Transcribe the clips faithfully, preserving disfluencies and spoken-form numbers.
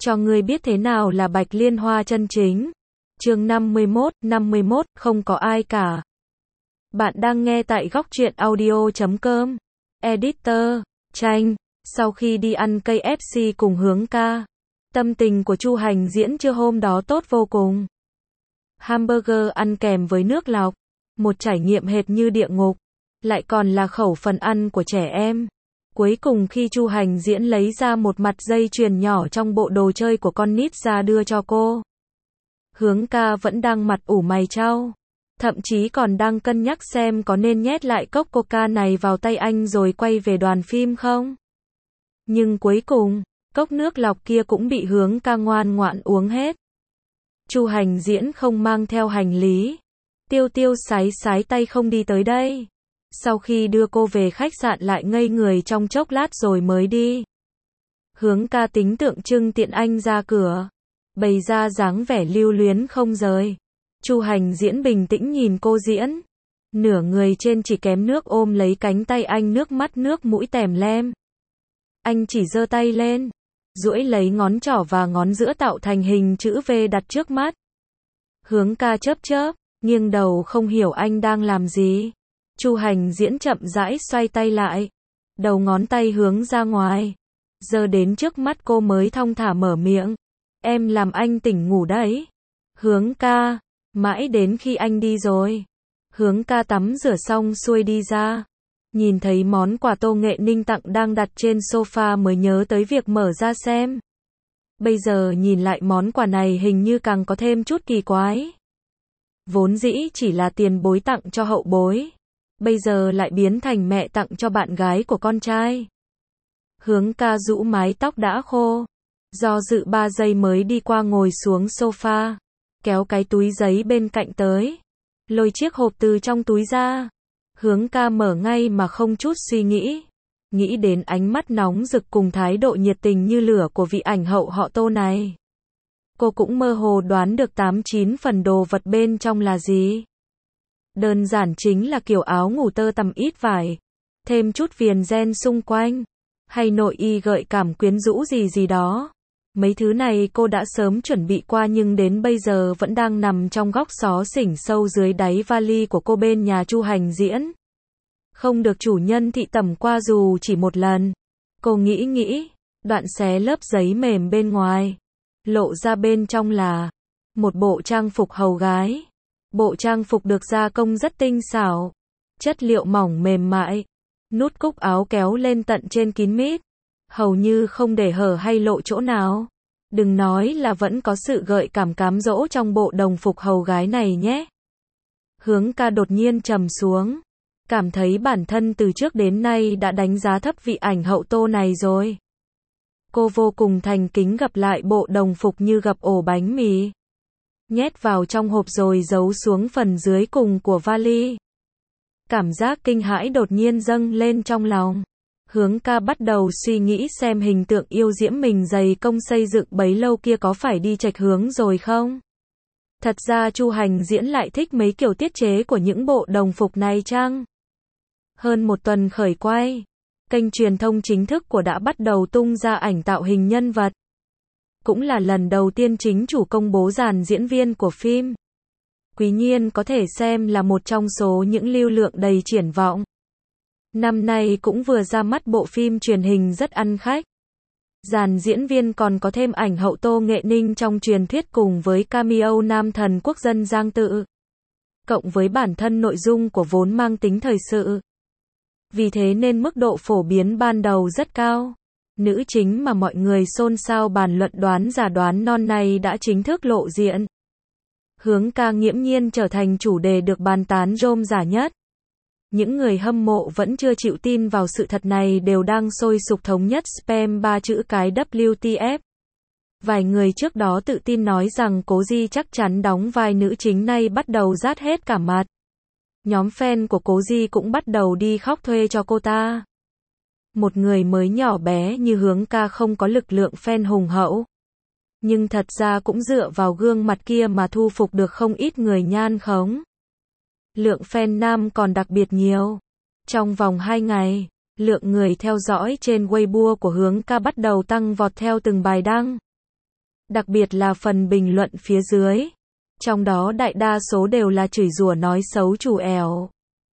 Cho ngươi biết thế nào là Bạch Liên Hoa chân chính. Chương năm mươi mốt, năm mươi mốt, không có ai cả. Bạn đang nghe tại góc truyện audio chấm com. Editor, Tranh. Sau khi đi ăn cây ép xê cùng Hướng ca, tâm tình của Chu Hành Diễn trưa hôm đó tốt vô cùng. Hamburger ăn kèm với nước lọc, một trải nghiệm hệt như địa ngục, lại còn là khẩu phần ăn của trẻ em. Cuối cùng khi Chu Hành Diễn lấy ra một mặt dây chuyền nhỏ trong bộ đồ chơi của con nít ra đưa cho cô, Hướng ca vẫn đang mặt ủ mày chau, thậm chí còn đang cân nhắc xem có nên nhét lại cốc coca này vào tay anh rồi quay về đoàn phim không. Nhưng cuối cùng, cốc nước lọc kia cũng bị Hướng ca ngoan ngoãn uống hết. Chu Hành Diễn không mang theo hành lý, tiêu tiêu sái sái tay không đi tới đây. Sau khi đưa cô về khách sạn lại ngây người trong chốc lát rồi mới đi. Hướng ca tính tượng trưng tiện anh ra cửa, bày ra dáng vẻ lưu luyến không rời. Chu Hành Diễn bình tĩnh nhìn cô diễn, nửa người trên chỉ kém nước ôm lấy cánh tay anh, nước mắt nước mũi tèm lem. Anh chỉ giơ tay lên, duỗi lấy ngón trỏ và ngón giữa tạo thành hình chữ V đặt trước mắt. Hướng ca chớp chớp, nghiêng đầu không hiểu anh đang làm gì. Chu Hành Diễn chậm rãi xoay tay lại, đầu ngón tay hướng ra ngoài, giơ đến trước mắt cô mới thong thả mở miệng. Em làm anh tỉnh ngủ đấy. Hướng ca, mãi đến khi anh đi rồi. Hướng ca tắm rửa xong xuôi đi ra, nhìn thấy món quà Tô Nghệ Ninh tặng đang đặt trên sofa mới nhớ tới việc mở ra xem. Bây giờ nhìn lại món quà này hình như càng có thêm chút kỳ quái. Vốn dĩ chỉ là tiền bối tặng cho hậu bối, bây giờ lại biến thành mẹ tặng cho bạn gái của con trai. Hướng ca rũ mái tóc đã khô, do dự ba giây mới đi qua ngồi xuống sofa, kéo cái túi giấy bên cạnh tới, lôi chiếc hộp từ trong túi ra. Hướng ca mở ngay mà không chút suy nghĩ, nghĩ đến ánh mắt nóng rực cùng thái độ nhiệt tình như lửa của vị ảnh hậu họ Tô này. Cô cũng mơ hồ đoán được tám chín phần đồ vật bên trong là gì. Đơn giản chính là kiểu áo ngủ tơ tằm ít vải, thêm chút viền ren xung quanh, hay nội y gợi cảm quyến rũ gì gì đó. Mấy thứ này cô đã sớm chuẩn bị qua nhưng đến bây giờ vẫn đang nằm trong góc xó xỉnh sâu dưới đáy vali của cô bên nhà Chu Hành Diễn. Không được chủ nhân thị tẩm qua dù chỉ một lần. Cô nghĩ nghĩ, đoạn xé lớp giấy mềm bên ngoài, lộ ra bên trong là một bộ trang phục hầu gái. Bộ trang phục được gia công rất tinh xảo, chất liệu mỏng mềm mại, nút cúc áo kéo lên tận trên kín mít, hầu như không để hở hay lộ chỗ nào. Đừng nói là vẫn có sự gợi cảm cám dỗ trong bộ đồng phục hầu gái này nhé. Hướng ca đột nhiên trầm xuống, cảm thấy bản thân từ trước đến nay đã đánh giá thấp vị ảnh hậu Tô này rồi. Cô vô cùng thành kính gập lại bộ đồng phục như gập ổ bánh mì, nhét vào trong hộp rồi giấu xuống phần dưới cùng của vali. Cảm giác kinh hãi đột nhiên dâng lên trong lòng. Hướng ca bắt đầu suy nghĩ xem hình tượng yêu diễm mình dày công xây dựng bấy lâu kia có phải đi chệch hướng rồi không? Thật ra Chu Hành Diễn lại thích mấy kiểu tiết chế của những bộ đồng phục này chăng? Hơn một tuần khởi quay, kênh truyền thông chính thức của đã bắt đầu tung ra ảnh tạo hình nhân vật. Cũng là lần đầu tiên chính chủ công bố dàn diễn viên của phim. Quý Nhiên có thể xem là một trong số những lưu lượng đầy triển vọng. Năm nay cũng vừa ra mắt bộ phim truyền hình rất ăn khách. Dàn diễn viên còn có thêm ảnh hậu Tô Nghệ Ninh trong truyền thuyết cùng với cameo nam thần quốc dân Giang Tự. Cộng với bản thân nội dung của vốn mang tính thời sự. Vì thế nên mức độ phổ biến ban đầu rất cao. Nữ chính mà mọi người xôn xao bàn luận đoán giả đoán non này đã chính thức lộ diện. Hướng ca nghiễm nhiên trở thành chủ đề được bàn tán rôm rả nhất. Những người hâm mộ vẫn chưa chịu tin vào sự thật này đều đang sôi sục thống nhất spam ba chữ cái W T F. Vài người trước đó tự tin nói rằng Cố Di chắc chắn đóng vai nữ chính nay bắt đầu rát hết cả mặt. Nhóm fan của Cố Di cũng bắt đầu đi khóc thuê cho cô ta. Một người mới nhỏ bé như Hướng ca không có lực lượng fan hùng hậu. Nhưng thật ra cũng dựa vào gương mặt kia mà thu phục được không ít người nhan khống. Lượng fan nam còn đặc biệt nhiều. Trong vòng hai ngày, lượng người theo dõi trên Weibo của Hướng ca bắt đầu tăng vọt theo từng bài đăng. Đặc biệt là phần bình luận phía dưới. Trong đó đại đa số đều là chửi rủa nói xấu chủ ẻo.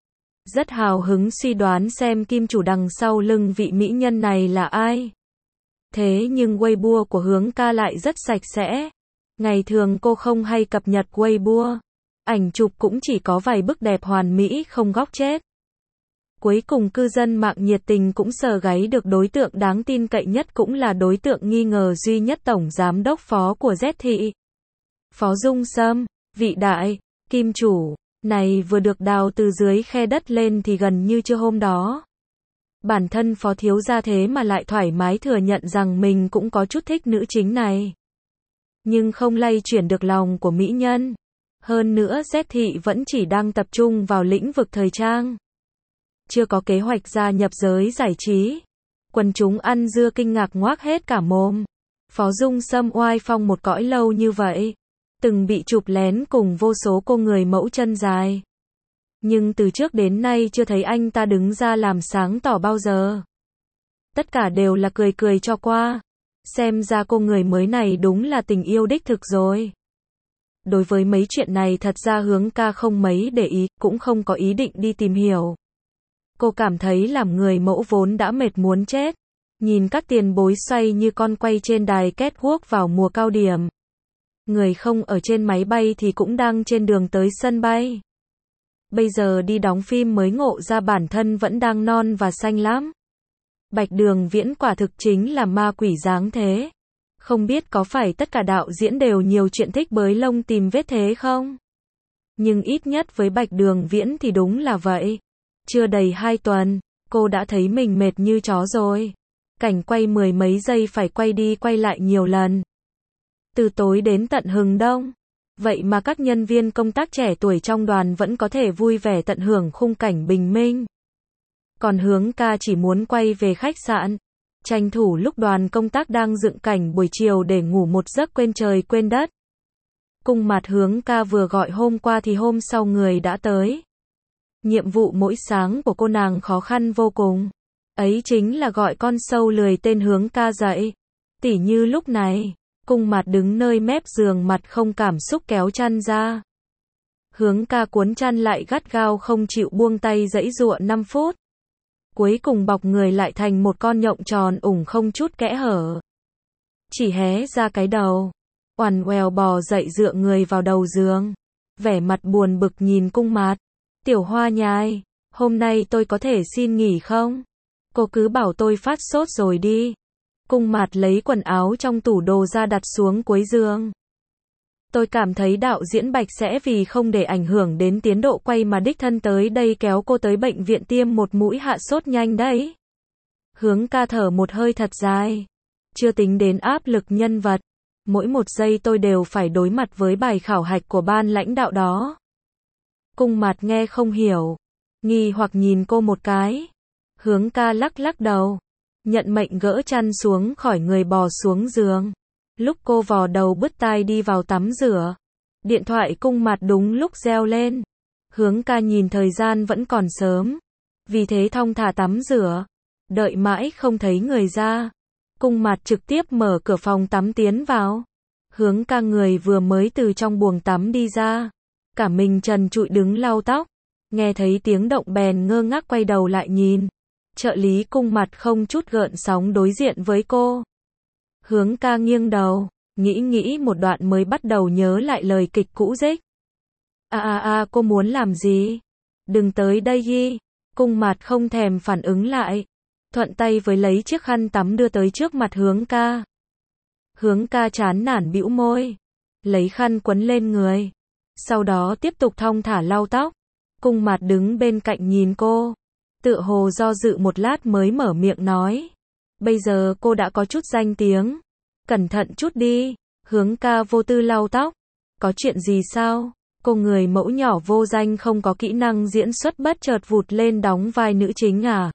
Rất hào hứng suy đoán xem kim chủ đằng sau lưng vị mỹ nhân này là ai. Thế nhưng Weibo của Hướng Ca lại rất sạch sẽ. Ngày thường cô không hay cập nhật Weibo. Ảnh chụp cũng chỉ có vài bức đẹp hoàn mỹ không góc chết. Cuối cùng cư dân mạng nhiệt tình cũng sờ gáy được đối tượng đáng tin cậy nhất cũng là đối tượng nghi ngờ duy nhất tổng giám đốc phó của Z Thị. Phó Dung Sâm, vị đại, kim chủ, này vừa được đào từ dưới khe đất lên thì gần như chưa hôm đó. Bản thân phó thiếu gia thế mà lại thoải mái thừa nhận rằng mình cũng có chút thích nữ chính này. Nhưng không lay chuyển được lòng của mỹ nhân. Hơn nữa Z Thị vẫn chỉ đang tập trung vào lĩnh vực thời trang. Chưa có kế hoạch gia nhập giới giải trí. Quần chúng ăn dưa kinh ngạc ngoác hết cả mồm. Phó Dung Sâm oai phong một cõi lâu như vậy. Từng bị chụp lén cùng vô số cô người mẫu chân dài. Nhưng từ trước đến nay chưa thấy anh ta đứng ra làm sáng tỏ bao giờ. Tất cả đều là cười cười cho qua. Xem ra cô người mới này đúng là tình yêu đích thực rồi. Đối với mấy chuyện này thật ra Hướng Ca không mấy để ý, cũng không có ý định đi tìm hiểu. Cô cảm thấy làm người mẫu vốn đã mệt muốn chết. Nhìn các tiền bối xoay như con quay trên đài catwalk vào mùa cao điểm. Người không ở trên máy bay thì cũng đang trên đường tới sân bay. Bây giờ đi đóng phim mới ngộ ra bản thân vẫn đang non và xanh lắm. Bạch Đường Viễn quả thực chính là ma quỷ dáng thế. Không biết có phải tất cả đạo diễn đều nhiều chuyện thích bới lông tìm vết thế không? Nhưng ít nhất với Bạch Đường Viễn thì đúng là vậy. Chưa đầy hai tuần, cô đã thấy mình mệt như chó rồi. Cảnh quay mười mấy giây phải quay đi quay lại nhiều lần. Từ tối đến tận hừng đông. Vậy mà các nhân viên công tác trẻ tuổi trong đoàn vẫn có thể vui vẻ tận hưởng khung cảnh bình minh. Còn Hướng Ca chỉ muốn quay về khách sạn. Tranh thủ lúc đoàn công tác đang dựng cảnh buổi chiều để ngủ một giấc quên trời quên đất. Cung Mặt Hướng Ca vừa gọi hôm qua thì hôm sau người đã tới. Nhiệm vụ mỗi sáng của cô nàng khó khăn vô cùng. Ấy chính là gọi con sâu lười tên Hướng Ca dậy. Tỉ như lúc này, Cung Mặt đứng nơi mép giường mặt không cảm xúc kéo chăn ra. Hướng Ca cuốn chăn lại gắt gao không chịu buông tay giãy giụa năm phút. Cuối cùng bọc người lại thành một con nhộng tròn ủng không chút kẽ hở. Chỉ hé ra cái đầu. Oằn oèo bò dậy dựa người vào đầu giường. Vẻ mặt buồn bực nhìn Cung Mặt. Tiểu Hoa nhai, hôm nay tôi có thể xin nghỉ không? Cô cứ bảo tôi phát sốt rồi đi. Cung Mặt lấy quần áo trong tủ đồ ra đặt xuống cuối giường. Tôi cảm thấy đạo diễn Bạch sẽ vì không để ảnh hưởng đến tiến độ quay mà đích thân tới đây kéo cô tới bệnh viện tiêm một mũi hạ sốt nhanh đấy. Hướng Ca thở một hơi thật dài. Chưa tính đến áp lực nhân vật. Mỗi một giây tôi đều phải đối mặt với bài khảo hạch của ban lãnh đạo đó. Cung Mặt nghe không hiểu. Nghi hoặc nhìn cô một cái. Hướng Ca lắc lắc đầu. Nhận mệnh gỡ chăn xuống khỏi người bò xuống giường. Lúc cô vò đầu bứt tai đi vào tắm rửa. Điện thoại Cung Mặt đúng lúc reo lên. Hướng Ca nhìn thời gian vẫn còn sớm. Vì thế thong thả tắm rửa. Đợi mãi không thấy người ra. Cung Mặt trực tiếp mở cửa phòng tắm tiến vào. Hướng Ca người vừa mới từ trong buồng tắm đi ra. Cả mình trần trụi đứng lau tóc. Nghe thấy tiếng động bèn ngơ ngác quay đầu lại nhìn. Trợ lý Cung Mặt không chút gợn sóng đối diện với cô. Hướng Ca nghiêng đầu, nghĩ nghĩ một đoạn mới bắt đầu nhớ lại lời kịch cũ rích. À à à cô muốn làm gì? Đừng tới đây đi. Cung Mặt không thèm phản ứng lại. Thuận tay với lấy chiếc khăn tắm đưa tới trước mặt Hướng Ca. Hướng Ca chán nản bĩu môi. Lấy khăn quấn lên người. Sau đó tiếp tục thong thả lau tóc. Cung Mặt đứng bên cạnh nhìn cô. Tựa hồ do dự một lát mới mở miệng nói. Bây giờ cô đã có chút danh tiếng. Cẩn thận chút đi. Hướng Ca vô tư lau tóc. Có chuyện gì sao? Cô người mẫu nhỏ vô danh không có kỹ năng diễn xuất bất chợt vụt lên đóng vai nữ chính à?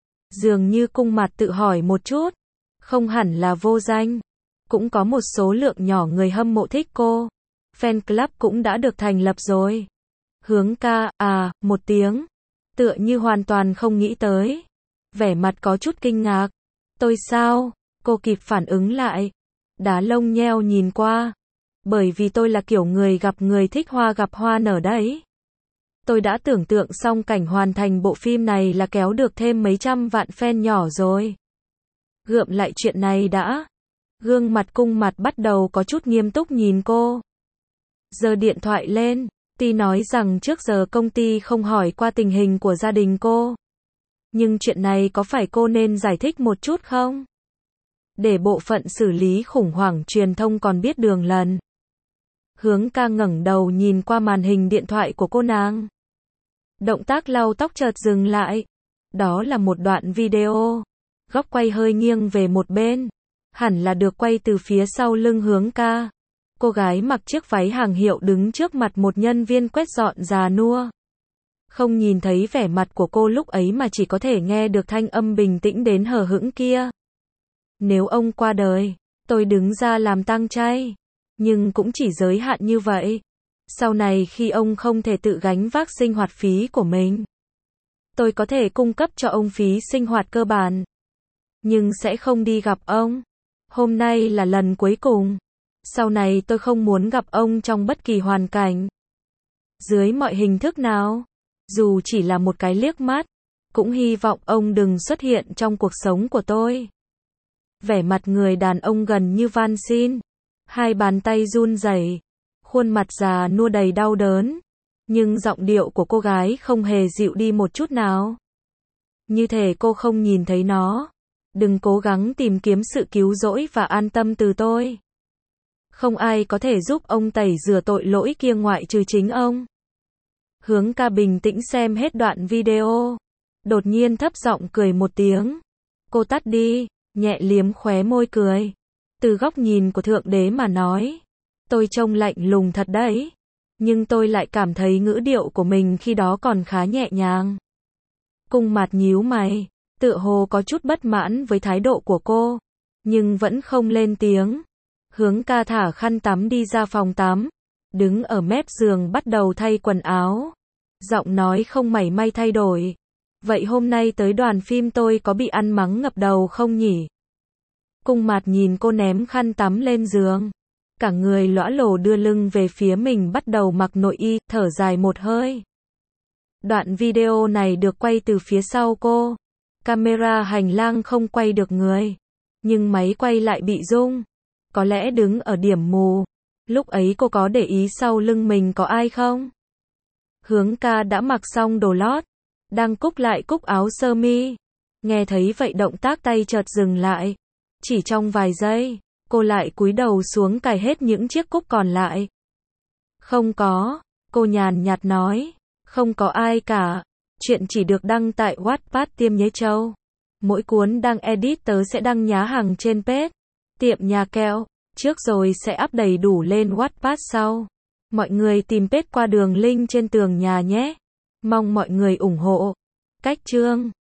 Dường như Cung Mặt tự hỏi một chút. Không hẳn là vô danh. Cũng có một số lượng nhỏ người hâm mộ thích cô. Fan club cũng đã được thành lập rồi. Hướng Ca, à, một tiếng. Tựa như hoàn toàn không nghĩ tới. Vẻ mặt có chút kinh ngạc. Tôi sao? Cô kịp phản ứng lại. Đá lông nheo nhìn qua. Bởi vì tôi là kiểu người gặp người thích hoa gặp hoa nở đấy. Tôi đã tưởng tượng xong cảnh hoàn thành bộ phim này là kéo được thêm mấy trăm vạn fan nhỏ rồi. Gượm lại chuyện này đã. Gương mặt Cung Mặt bắt đầu có chút nghiêm túc nhìn cô. Giơ điện thoại lên. Ti nói rằng trước giờ công ty không hỏi qua tình hình của gia đình cô. Nhưng chuyện này có phải cô nên giải thích một chút không? Để bộ phận xử lý khủng hoảng truyền thông còn biết đường lần. Hướng Ca ngẩng đầu nhìn qua màn hình điện thoại của cô nàng. Động tác lau tóc chợt dừng lại. Đó là một đoạn video. Góc quay hơi nghiêng về một bên. Hẳn là được quay từ phía sau lưng Hướng Ca. Cô gái mặc chiếc váy hàng hiệu đứng trước mặt một nhân viên quét dọn già nua. Không nhìn thấy vẻ mặt của cô lúc ấy mà chỉ có thể nghe được thanh âm bình tĩnh đến hờ hững kia. Nếu ông qua đời, tôi đứng ra làm tang chay. Nhưng cũng chỉ giới hạn như vậy. Sau này khi ông không thể tự gánh vác sinh hoạt phí của mình, tôi có thể cung cấp cho ông phí sinh hoạt cơ bản. Nhưng sẽ không đi gặp ông. Hôm nay là lần cuối cùng. Sau này tôi không muốn gặp ông trong bất kỳ hoàn cảnh. Dưới mọi hình thức nào. Dù chỉ là một cái liếc mắt. Cũng hy vọng ông đừng xuất hiện trong cuộc sống của tôi. Vẻ mặt người đàn ông gần như van xin. Hai bàn tay run rẩy, khuôn mặt già nua đầy đau đớn. Nhưng giọng điệu của cô gái không hề dịu đi một chút nào. Như thể cô không nhìn thấy nó. Đừng cố gắng tìm kiếm sự cứu rỗi và an tâm từ tôi. Không ai có thể giúp ông tẩy rửa tội lỗi kia ngoại trừ chính ông. Hướng Ca bình tĩnh xem hết đoạn video. Đột nhiên thấp giọng cười một tiếng. Cô tắt đi, nhẹ liếm khóe môi cười. Từ góc nhìn của Thượng Đế mà nói. Tôi trông lạnh lùng thật đấy. Nhưng tôi lại cảm thấy ngữ điệu của mình khi đó còn khá nhẹ nhàng. Cung Mặt nhíu mày. Tựa hồ có chút bất mãn với thái độ của cô. Nhưng vẫn không lên tiếng. Hướng Ca thả khăn tắm đi ra phòng tắm. Đứng ở mép giường bắt đầu thay quần áo. Giọng nói không mảy may thay đổi. Vậy hôm nay tới đoàn phim tôi có bị ăn mắng ngập đầu không nhỉ? Cung Mặt nhìn cô ném khăn tắm lên giường. Cả người lõa lồ đưa lưng về phía mình bắt đầu mặc nội y, thở dài một hơi. Đoạn video này được quay từ phía sau cô. Camera hành lang không quay được người. Nhưng máy quay lại bị rung. Có lẽ đứng ở điểm mù. Lúc ấy cô có để ý sau lưng mình có ai không? Hướng Ca đã mặc xong đồ lót. Đang cúc lại cúc áo sơ mi. Nghe thấy vậy động tác tay chợt dừng lại. Chỉ trong vài giây, cô lại cúi đầu xuống cài hết những chiếc cúc còn lại. Không có, cô nhàn nhạt nói. Không có ai cả. Chuyện chỉ được đăng tại Wattpad Tiêm Nhế Châu. Mỗi cuốn đang edit tớ sẽ đăng nhá hàng trên page Tiệm Nhà Kẹo. Trước rồi sẽ up đầy đủ lên Wattpad sau. Mọi người tìm page qua đường link trên tường nhà nhé. Mong mọi người ủng hộ. Cách chương